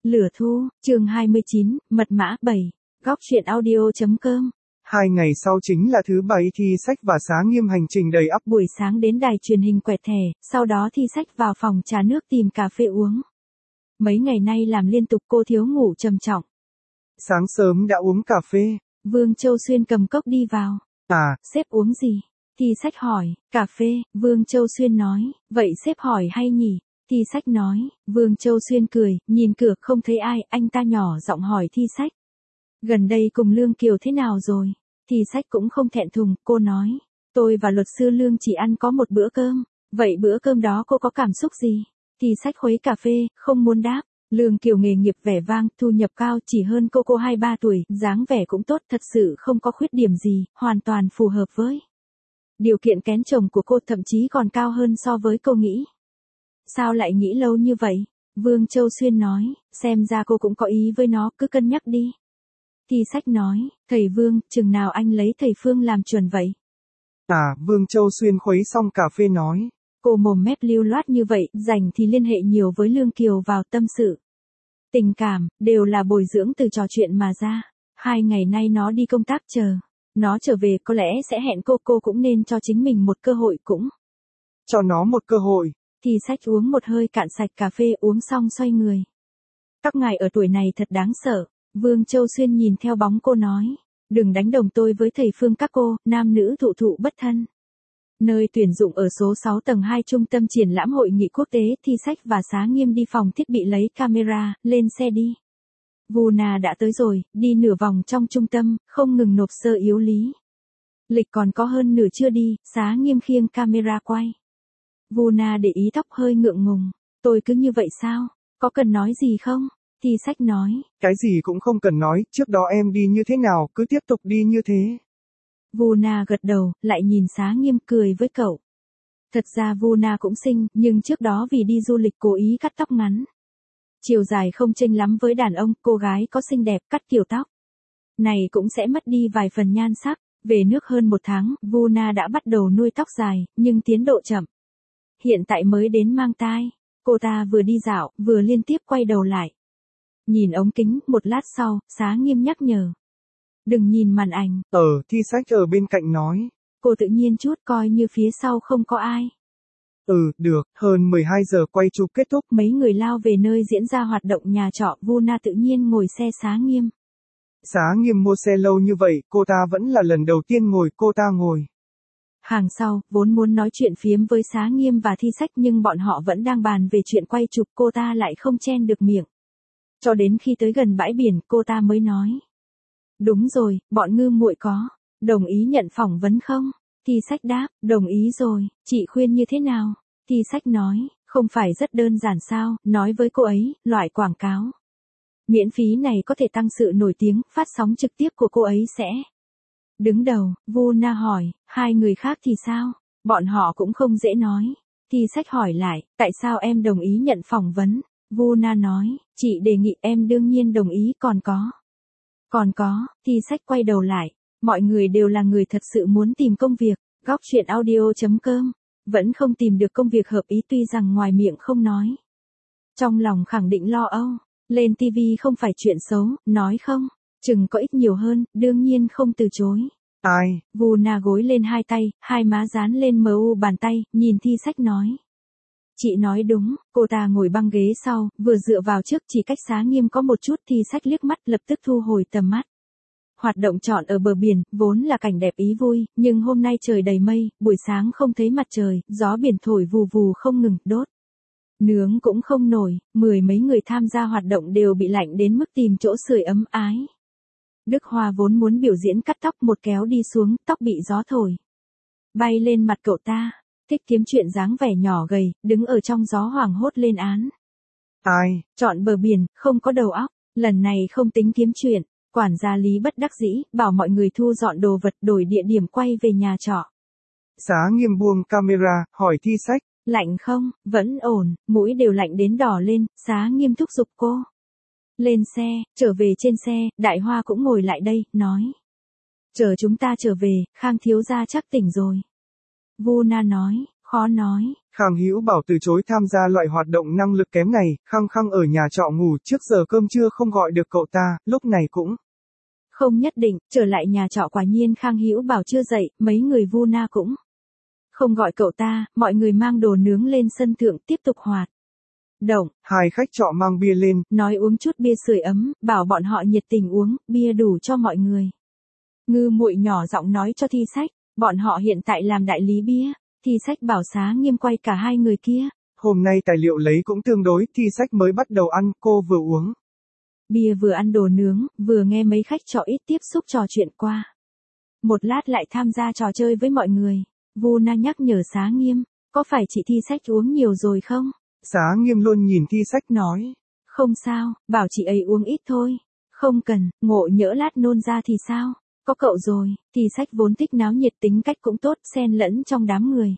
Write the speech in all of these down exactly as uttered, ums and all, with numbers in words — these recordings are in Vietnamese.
Lửa thu, chương hai mươi chín, mật mã bảy, góc truyện audio.com. Hai ngày sau chính là thứ bảy thi sách và Xá Nghiêm hành trình đầy ắp. Buổi sáng đến đài truyền hình quẹt thẻ, sau đó thi sách vào phòng trà nước tìm cà phê uống. Mấy ngày nay làm liên tục cô thiếu ngủ trầm trọng. Sáng sớm đã uống cà phê. Vương Châu Xuyên cầm cốc đi vào. À, sếp uống gì? Thi sách hỏi. Cà phê, Vương Châu Xuyên nói. Vậy sếp hỏi hay nhỉ? Thi sách nói. Vương Châu Xuyên cười, nhìn cửa không thấy ai, anh ta nhỏ giọng hỏi thi sách. Gần đây cùng Lương Kiều thế nào rồi? Thi sách cũng không thẹn thùng, cô nói. Tôi và luật sư Lương chỉ ăn có một bữa cơm. Vậy bữa cơm đó cô có cảm xúc gì? Thi sách khuấy cà phê, không muốn đáp. Lương Kiều nghề nghiệp vẻ vang, thu nhập cao, chỉ hơn cô cô hai ba tuổi, dáng vẻ cũng tốt, thật sự không có khuyết điểm gì, hoàn toàn phù hợp với điều kiện kén chồng của cô, thậm chí còn cao hơn so với cô nghĩ. Sao lại nghĩ lâu như vậy? Vương Châu Xuyên nói, xem ra cô cũng có ý với nó, cứ cân nhắc đi. Thi sách nói, thầy Vương, chừng nào anh lấy thầy Phương làm chuẩn vậy? À, Vương Châu Xuyên khuấy xong cà phê nói. Cô mồm mép lưu loát như vậy, rảnh thì liên hệ nhiều với Lương Kiều vào tâm sự. Tình cảm, đều là bồi dưỡng từ trò chuyện mà ra. Hai ngày nay nó đi công tác chờ. Nó trở về có lẽ sẽ hẹn cô, cô cũng nên cho chính mình một cơ hội cũng. Cho nó một cơ hội. Thì sách uống một hơi cạn sạch cà phê, uống xong xoay người. Các ngài ở tuổi này thật đáng sợ. Vương Châu Xuyên nhìn theo bóng cô nói. Đừng đánh đồng tôi với thầy Phương các cô, nam nữ thụ thụ bất thân. Nơi tuyển dụng ở số sáu tầng hai trung tâm triển lãm hội nghị quốc tế, Thi sách và Xá Nghiêm đi phòng thiết bị lấy camera, lên xe đi. Vuna đã tới rồi, đi nửa vòng trong trung tâm, không ngừng nộp sơ yếu lý. Lịch còn có hơn nửa chưa đi, Xá Nghiêm khiêng camera quay. Vuna để ý tóc hơi ngượng ngùng. Tôi cứ như vậy sao? Có cần nói gì không? Thi sách nói. Cái gì cũng không cần nói, trước đó em đi như thế nào, cứ tiếp tục đi như thế. Vuna gật đầu, lại nhìn Xá Nghiêm cười với cậu. Thật ra Vuna cũng xinh, nhưng trước đó vì đi du lịch cố ý cắt tóc ngắn. Chiều dài không chênh lắm với đàn ông, cô gái có xinh đẹp cắt kiểu tóc này cũng sẽ mất đi vài phần nhan sắc. Về nước hơn một tháng, Vuna đã bắt đầu nuôi tóc dài, nhưng tiến độ chậm. Hiện tại mới đến mang tai. Cô ta vừa đi dạo, vừa liên tiếp quay đầu lại. Nhìn ống kính, một lát sau, Xá Nghiêm nhắc nhở. Đừng nhìn màn ảnh. Ờ, Thi sách ở bên cạnh nói. Cô tự nhiên chút, coi như phía sau không có ai. Ừ, được, hơn mười hai giờ quay chụp kết thúc. Mấy người lao về nơi diễn ra hoạt động nhà trọ, Vuna tự nhiên ngồi xe Xá Nghiêm. Xá Nghiêm mua xe lâu như vậy, cô ta vẫn là lần đầu tiên ngồi, cô ta ngồi. Hàng sau, vốn muốn nói chuyện phiếm với Xá Nghiêm và Thi sách nhưng bọn họ vẫn đang bàn về chuyện quay chụp, cô ta lại không chen được miệng. Cho đến khi tới gần bãi biển, cô ta mới nói. Đúng rồi, bọn ngư muội có đồng ý nhận phỏng vấn không? Thi sách đáp, đồng ý rồi, chị khuyên như thế nào? Thi sách nói, không phải rất đơn giản sao, nói với cô ấy, loại quảng cáo miễn phí này có thể tăng sự nổi tiếng, phát sóng trực tiếp của cô ấy sẽ đứng đầu. Vuna hỏi, hai người khác thì sao? Bọn họ cũng không dễ nói. Thi sách hỏi lại, tại sao em đồng ý nhận phỏng vấn? Vuna nói, chị đề nghị em đương nhiên đồng ý, còn có. Còn có, Thi sách quay đầu lại. Mọi người đều là người thật sự muốn tìm công việc. Góc truyện audio.com. Vẫn không tìm được công việc hợp ý, tuy rằng ngoài miệng không nói. Trong lòng khẳng định lo âu. Lên ti vi không phải chuyện xấu, nói không? Chừng có ít nhiều hơn, đương nhiên không từ chối. Ai? Vuna gối lên hai tay, hai má dán lên mờ u bàn tay, nhìn Thi sách nói. Chị nói đúng, cô ta ngồi băng ghế sau, vừa dựa vào trước, chỉ cách Xá Nghiêm có một chút. Thi sách liếc mắt, lập tức thu hồi tầm mắt. Hoạt động trọn ở bờ biển, vốn là cảnh đẹp ý vui, nhưng hôm nay trời đầy mây, buổi sáng không thấy mặt trời, gió biển thổi vù vù không ngừng, đốt. Nướng cũng không nổi, mười mấy người tham gia hoạt động đều bị lạnh đến mức tìm chỗ sưởi ấm ái. Đức Hoa vốn muốn biểu diễn cắt tóc, một kéo đi xuống, tóc bị gió thổi bay lên mặt cậu ta. Thích kiếm chuyện dáng vẻ nhỏ gầy, đứng ở trong gió hoảng hốt lên án. Ai? Chọn bờ biển, không có đầu óc, lần này không tính kiếm chuyện. Quản gia Lý bất đắc dĩ, bảo mọi người thu dọn đồ vật, đổi địa điểm quay về nhà trọ. Xá Nghiêm buông camera, hỏi Thi sách. Lạnh không? Vẫn ổn, mũi đều lạnh đến đỏ lên. Xá Nghiêm thúc giục cô. Lên xe, trở về trên xe, Đại Hoa cũng ngồi lại đây, nói. Chờ chúng ta trở về, Khang thiếu gia chắc tỉnh rồi. Vuna nói, khó nói, Khang Hữu Bảo từ chối tham gia loại hoạt động năng lực kém này, khăng khăng ở nhà trọ ngủ trước giờ cơm trưa không gọi được cậu ta, lúc này cũng không nhất định, trở lại nhà trọ quả nhiên Khang Hữu Bảo chưa dậy, mấy người vu na cũng không gọi cậu ta, mọi người mang đồ nướng lên sân thượng tiếp tục hoạt động. Hai khách trọ mang bia lên, nói uống chút bia sưởi ấm, bảo bọn họ nhiệt tình uống, bia đủ cho mọi người. Ngư Muội nhỏ giọng nói cho Thi Sách, bọn họ hiện tại làm đại lý bia. Thi Sách bảo Xá Nghiêm quay cả hai người kia. Hôm nay tài liệu lấy cũng tương đối, Thi Sách mới bắt đầu ăn, cô vừa uống bia vừa ăn đồ nướng, vừa nghe mấy khách trọ ít tiếp xúc trò chuyện qua. Một lát lại tham gia trò chơi với mọi người. Vu Na nhắc nhở Xá Nghiêm, có phải chị Thi Sách uống nhiều rồi không? Xá Nghiêm luôn nhìn Thi Sách nói. Không sao, bảo chị ấy uống ít thôi. Không cần, ngộ nhỡ lát nôn ra thì sao? Có cậu rồi. Thi Sách vốn thích náo nhiệt, tính cách cũng tốt, xen lẫn trong đám người.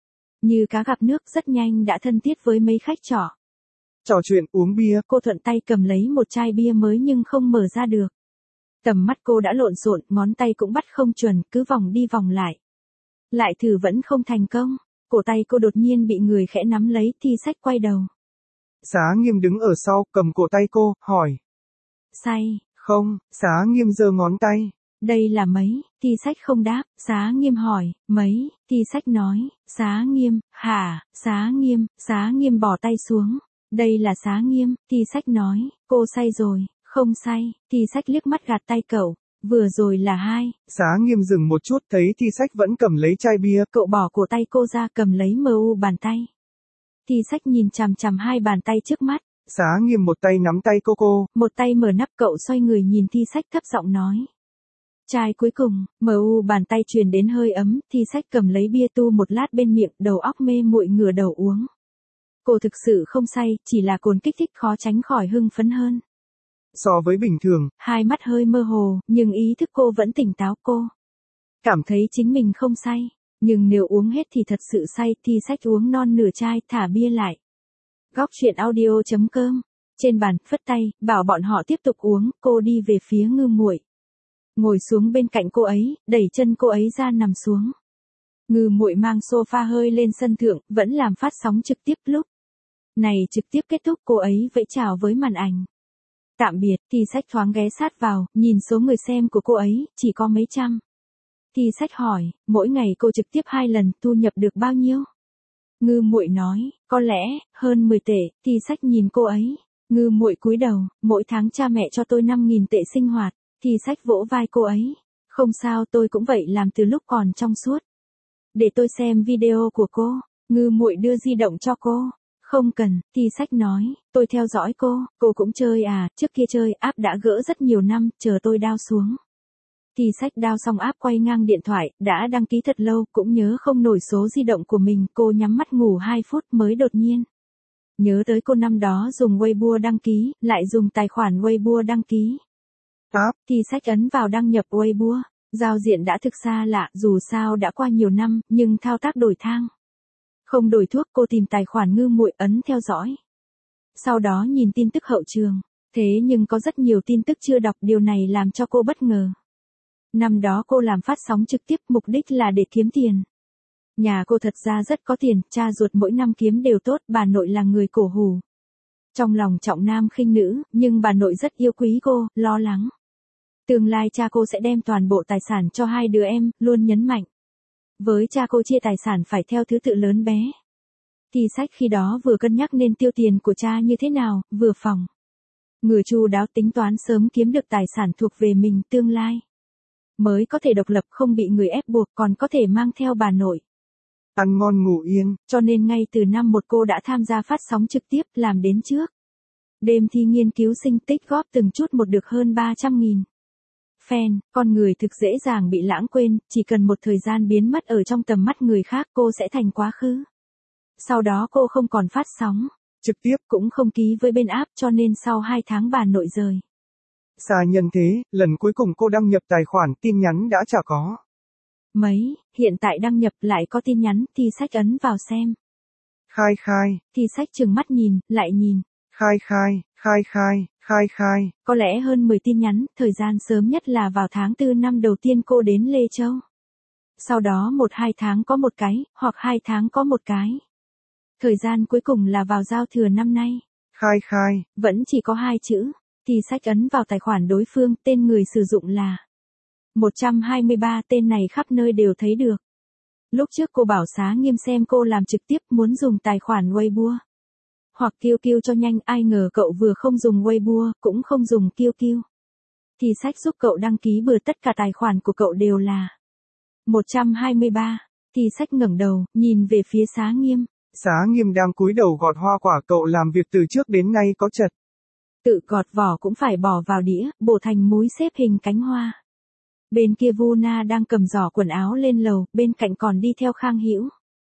Như cá gặp nước, rất nhanh đã thân thiết với mấy khách trọ. Trò chuyện uống bia, cô thuận tay cầm lấy một chai bia mới nhưng không mở ra được. Tầm mắt cô đã lộn xộn, ngón tay cũng bắt không chuẩn, cứ vòng đi vòng lại. Lại thử vẫn không thành công, cổ tay cô đột nhiên bị người khẽ nắm lấy, Thi Sách quay đầu. Xá Nghiêm đứng ở sau, cầm cổ tay cô, hỏi. Say. Không, Xá Nghiêm giơ ngón tay. Đây là mấy, Thi Sách không đáp, Xá Nghiêm hỏi, mấy, Thi Sách nói, Xá Nghiêm, hả, Xá Nghiêm, Xá Nghiêm bỏ tay xuống. Đây là Xá Nghiêm, Thi Sách nói, cô say rồi, không say, Thi Sách liếc mắt gạt tay cậu, vừa rồi là hai. Xá Nghiêm dừng một chút thấy Thi Sách vẫn cầm lấy chai bia, cậu bỏ cổ tay cô ra cầm lấy mờ u bàn tay. Thi Sách nhìn chằm chằm hai bàn tay trước mắt. Xá Nghiêm một tay nắm tay cô cô, một tay mở nắp, cậu xoay người nhìn Thi Sách thấp giọng nói. Chai cuối cùng, mờ u bàn tay truyền đến hơi ấm, Thi Sách cầm lấy bia tu một lát bên miệng, đầu óc mê muội ngửa đầu uống. Cô thực sự không say, chỉ là cồn kích thích khó tránh khỏi hưng phấn hơn. So với bình thường, hai mắt hơi mơ hồ, nhưng ý thức cô vẫn tỉnh táo. Cô cảm thấy chính mình không say, nhưng nếu uống hết thì thật sự say. Thi Sách uống non nửa chai, thả bia lại. Góc truyện audio chấm com. Trên bàn, phất tay, bảo bọn họ tiếp tục uống, cô đi về phía Ngư Muội. Ngồi xuống bên cạnh cô ấy, đẩy chân cô ấy ra nằm xuống. Ngư Muội mang sofa hơi lên sân thượng, vẫn làm phát sóng trực tiếp. Lúc này trực tiếp kết thúc, cô ấy vẫy chào với màn ảnh. Tạm biệt. Thi Sách thoáng ghé sát vào, nhìn số người xem của cô ấy, chỉ có mấy trăm. Thi Sách hỏi, mỗi ngày cô trực tiếp hai lần, thu nhập được bao nhiêu? Ngư Muội nói, có lẽ, hơn mười tệ. Thi Sách nhìn cô ấy. Ngư Muội cúi đầu, mỗi tháng cha mẹ cho tôi năm nghìn tệ sinh hoạt. Thi Sách vỗ vai cô ấy. Không sao, tôi cũng vậy, làm từ lúc còn trong suốt. Để tôi xem video của cô. Ngư Muội đưa di động cho cô. Không cần, Thi Sách nói, tôi theo dõi cô, cô cũng chơi à, trước kia chơi, app đã gỡ rất nhiều năm, chờ tôi down xuống. Thi Sách down xong app quay ngang điện thoại, đã đăng ký thật lâu, cũng nhớ không nổi số di động của mình, cô nhắm mắt ngủ hai phút mới đột nhiên. Nhớ tới cô năm đó dùng Weibo đăng ký, lại dùng tài khoản Weibo đăng ký. App, Thi Sách ấn vào đăng nhập Weibo, giao diện đã thực xa lạ, dù sao đã qua nhiều năm, nhưng thao tác đổi thang. Không đổi thuốc, cô tìm tài khoản Ngư Muội, ấn theo dõi. Sau đó nhìn tin tức hậu trường, thế nhưng có rất nhiều tin tức chưa đọc, điều này làm cho cô bất ngờ. Năm đó cô làm phát sóng trực tiếp, mục đích là để kiếm tiền. Nhà cô thật ra rất có tiền, cha ruột mỗi năm kiếm đều tốt, bà nội là người cổ hủ. Trong lòng trọng nam khinh nữ, nhưng bà nội rất yêu quý cô, lo lắng. Tương lai cha cô sẽ đem toàn bộ tài sản cho hai đứa em, luôn nhấn mạnh. Với cha cô chia tài sản phải theo thứ tự lớn bé. Thi Sách khi đó vừa cân nhắc nên tiêu tiền của cha như thế nào, vừa phòng ngừa chu đáo, tính toán sớm kiếm được tài sản thuộc về mình, tương lai mới có thể độc lập, không bị người ép buộc, còn có thể mang theo bà nội. Ăn ngon ngủ yên. Cho nên ngay từ năm một cô đã tham gia phát sóng trực tiếp, làm đến trước đêm thi nghiên cứu sinh, tích góp từng chút một được hơn ba trăm nghìn. Fan, con người thực dễ dàng bị lãng quên, chỉ cần một thời gian biến mất ở trong tầm mắt người khác, cô sẽ thành quá khứ. Sau đó cô không còn phát sóng trực tiếp, cũng không ký với bên app, cho nên sau hai tháng bà nội rời xa nhân thế, lần cuối cùng cô đăng nhập tài khoản, tin nhắn đã chả có. Mấy, hiện tại đăng nhập lại có tin nhắn. Thi Sách ấn vào xem. Khai khai. Thi Sách trừng mắt nhìn, lại nhìn. Khai khai, khai khai, khai khai. Có lẽ hơn mười tin nhắn, thời gian sớm nhất là vào tháng tư năm đầu tiên cô đến Lê Châu. Sau đó một hai tháng có một cái, hoặc hai tháng có một cái. Thời gian cuối cùng là vào giao thừa năm nay. Khai khai. Vẫn chỉ có hai chữ. Thì sách ấn vào tài khoản đối phương, tên người sử dụng là một trăm hai mươi ba, tên này khắp nơi đều thấy được. Lúc trước cô bảo Xá Nghiêm xem cô làm trực tiếp muốn dùng tài khoản Weibo hoặc kiu kiu cho nhanh, ai ngờ cậu vừa không dùng Weibo, cũng không dùng kiu kiu. Thì sách giúp cậu đăng ký bừa tất cả tài khoản của cậu đều là một trăm hai mươi ba. Thì sách ngẩng đầu, nhìn về phía Xá Nghiêm. Xá Nghiêm đang cúi đầu gọt hoa quả, cậu làm việc từ trước đến nay có chật. Tự gọt vỏ cũng phải bỏ vào đĩa, bổ thành múi xếp hình cánh hoa. Bên kia Vu Na đang cầm giỏ quần áo lên lầu, bên cạnh còn đi theo Khang Hữu.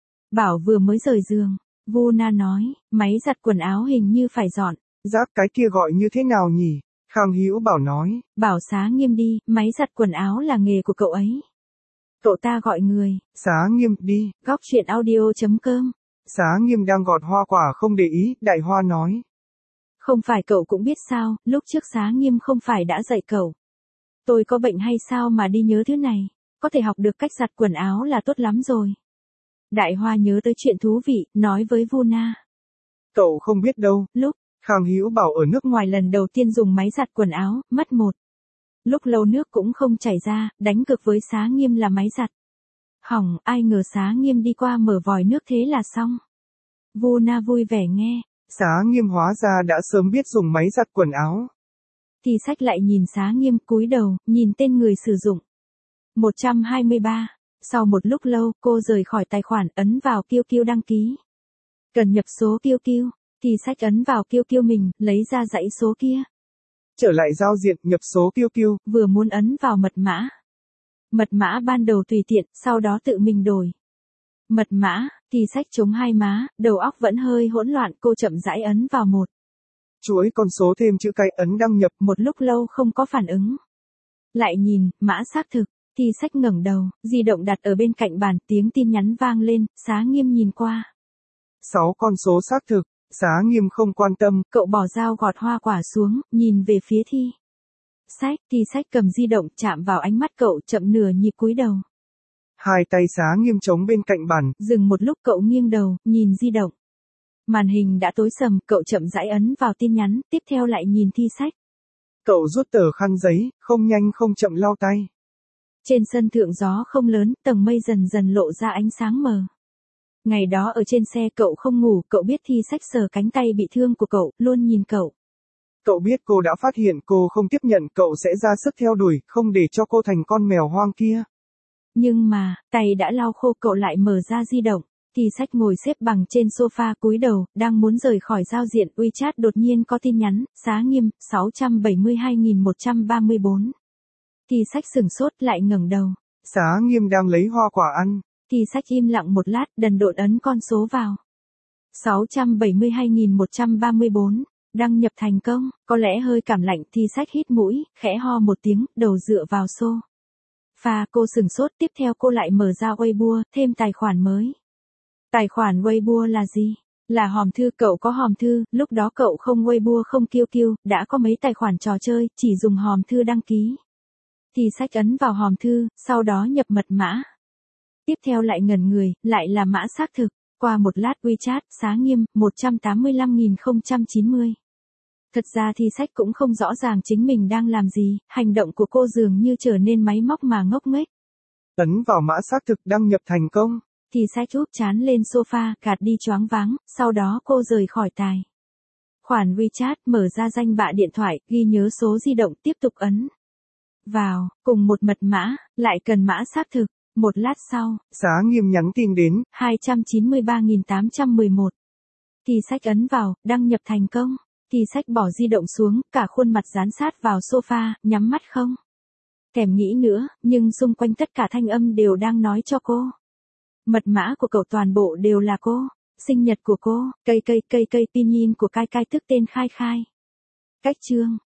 Bảo vừa mới rời giường, Vu Na nói, máy giặt quần áo hình như phải dọn. Rác cái kia gọi như thế nào nhỉ? Khang Hữu Bảo nói. Bảo Xá Nghiêm đi, máy giặt quần áo là nghề của cậu ấy. Cậu ta gọi người. Xá Nghiêm đi. Góc chuyện audio chấm com. Xá Nghiêm đang gọt hoa quả không để ý, Đại Hoa nói. Không phải cậu cũng biết sao, lúc trước Xá Nghiêm không phải đã dạy cậu. Tôi có bệnh hay sao mà đi nhớ thứ này, có thể học được cách giặt quần áo là tốt lắm rồi. Đại Hoa nhớ tới chuyện thú vị, nói với Vu Na. Cậu không biết đâu, lúc Khang Hữu Bảo ở nước ngoài lần đầu tiên dùng máy giặt quần áo, mất một lúc lâu nước cũng không chảy ra, đánh cực với Xá Nghiêm là máy giặt hỏng, ai ngờ Xá Nghiêm đi qua mở vòi nước thế là xong. Vu Na vui vẻ nghe. Xá Nghiêm hóa ra đã sớm biết dùng máy giặt quần áo. Thì sách lại nhìn Xá Nghiêm, cúi đầu, nhìn tên người sử dụng. một trăm hai mươi ba. Sau một lúc lâu, cô rời khỏi tài khoản, ấn vào kiu kiu đăng ký. Cần nhập số kiu kiu, thì sách ấn vào kiu kiu mình, lấy ra dãy số kia. Trở lại giao diện, nhập số kiu kiu. Vừa muốn ấn vào mật mã. Mật mã ban đầu tùy tiện, sau đó tự mình đổi. Mật mã, thì sách chống hai má, đầu óc vẫn hơi hỗn loạn, cô chậm rãi ấn vào một chuỗi con số thêm chữ cái, ấn đăng nhập. Một lúc lâu không có phản ứng. Lại nhìn, mã xác thực, thì sách ngẩng đầu, di động đặt ở bên cạnh bàn, tiếng tin nhắn vang lên, Xá Nghiêm nhìn qua. Sáu con số xác thực, Xá Nghiêm không quan tâm. Cậu bỏ dao gọt hoa quả xuống, nhìn về phía thi sách, thì sách cầm di động chạm vào ánh mắt cậu, chậm nửa nhịp cúi đầu. Hai tay Xá Nghiêm chống bên cạnh bàn. Dừng một lúc cậu nghiêng đầu, nhìn di động. Màn hình đã tối sầm, cậu chậm rãi ấn vào tin nhắn, tiếp theo lại nhìn thi sách. Cậu rút tờ khăn giấy, không nhanh không chậm lau tay. Trên sân thượng gió không lớn, tầng mây dần dần lộ ra ánh sáng mờ. Ngày đó ở trên xe cậu không ngủ, cậu biết thi sách sờ cánh tay bị thương của cậu, luôn nhìn cậu. Cậu biết cô đã phát hiện cô không tiếp nhận, cậu sẽ ra sức theo đuổi, không để cho cô thành con mèo hoang kia. Nhưng mà, tay đã lau khô, cậu lại mở ra di động. Thì sách ngồi xếp bằng trên sofa cúi đầu, đang muốn rời khỏi giao diện WeChat, đột nhiên có tin nhắn, Xá Nghiêm, sáu trăm bảy mươi hai nghìn một trăm ba mươi bốn. Thì sách sửng sốt lại ngẩng đầu. Xá Nghiêm đang lấy hoa quả ăn. Thì sách im lặng một lát, đần độn ấn con số vào. sáu trăm bảy mươi hai nghìn một trăm ba mươi bốn, đăng nhập thành công, có lẽ hơi cảm lạnh, thì sách hít mũi, khẽ ho một tiếng, đầu dựa vào xô. Pha cô sửng sốt, tiếp theo cô lại mở ra Weibo, thêm tài khoản mới. Tài khoản Weibo là gì? Là hòm thư, cậu có hòm thư, lúc đó cậu không Weibo không kiu kiu, đã có mấy tài khoản trò chơi, chỉ dùng hòm thư đăng ký. Thì sách ấn vào hòm thư, sau đó nhập mật mã. Tiếp theo lại ngẩn người, lại là mã xác thực, qua một lát WeChat, Xá Nghiêm, một trăm tám mươi lăm nghìn không trăm chín mươi. Thật ra thì sách cũng không rõ ràng chính mình đang làm gì, hành động của cô dường như trở nên máy móc mà ngốc nghếch. Ấn vào mã xác thực, đăng nhập thành công. Thì sách úp chán lên sofa, gạt đi choáng váng, sau đó cô rời khỏi tài khoản WeChat, mở ra danh bạ điện thoại, ghi nhớ số di động, tiếp tục ấn vào, cùng một mật mã, lại cần mã xác thực. Một lát sau, Xá Nghiêm nhắn tin đến, hai trăm chín mươi ba nghìn tám trăm mười một. Thì sách ấn vào, đăng nhập thành công. Thì sách bỏ di động xuống, cả khuôn mặt dán sát vào sofa, nhắm mắt không thèm nghĩ nữa, nhưng xung quanh tất cả thanh âm đều đang nói cho cô. Mật mã của cậu toàn bộ đều là cô, sinh nhật của cô, cây cây cây cây pin yin của Cai Cai, tức tên Khai Khai. Cách chương